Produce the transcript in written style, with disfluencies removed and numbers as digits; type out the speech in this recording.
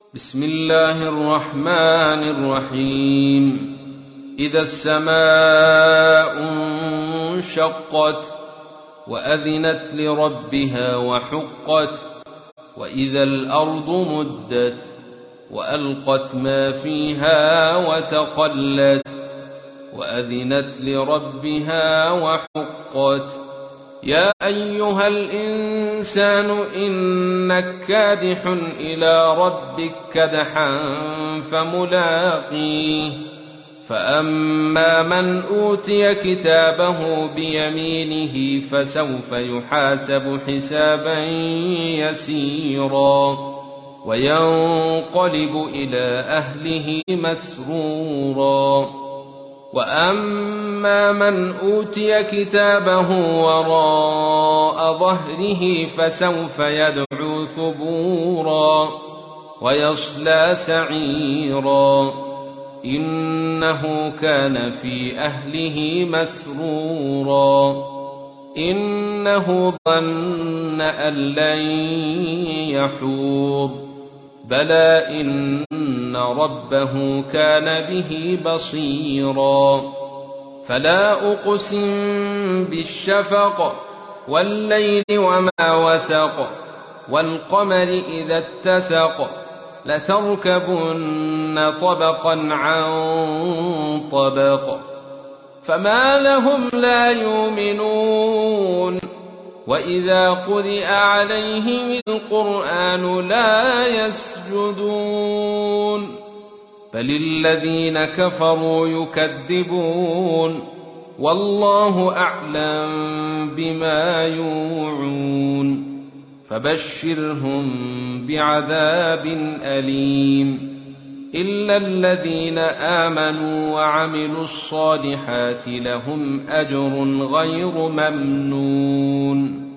بسم الله الرحمن الرحيم. إذا السماء انشقت وأذنت لربها وحقت وإذا الأرض مدت وألقت ما فيها وتخلت وأذنت لربها وحقت. يا أيها الإنسان إنك كادح إلى ربك كدحا فملاقيه. فأما من أوتي كتابه بيمينه فسوف يحاسب حسابا يسيرا وينقلب إلى أهله مسرورا. وأما من أوتي كتابه وراء ظهره فسوف يدعو ثبورا ويصلى سعيرا إنه كان في أهله مسرورا إنه ظن أن لن يحور بلى إن ربه كان به بصيرا. فلا أقسم بالشفق والليل وما وسق والقمر إذا اتسق لتركبن طبقا عن طبق فما لهم لا يؤمنون وإذا قرئ عليهم القرآن لا يسجدون بل الذين كفروا يكذبون والله أعلم بما يوعون فبشرهم بعذاب أليم إلا الذين آمنوا وعملوا الصالحات لهم أجر غير ممنون.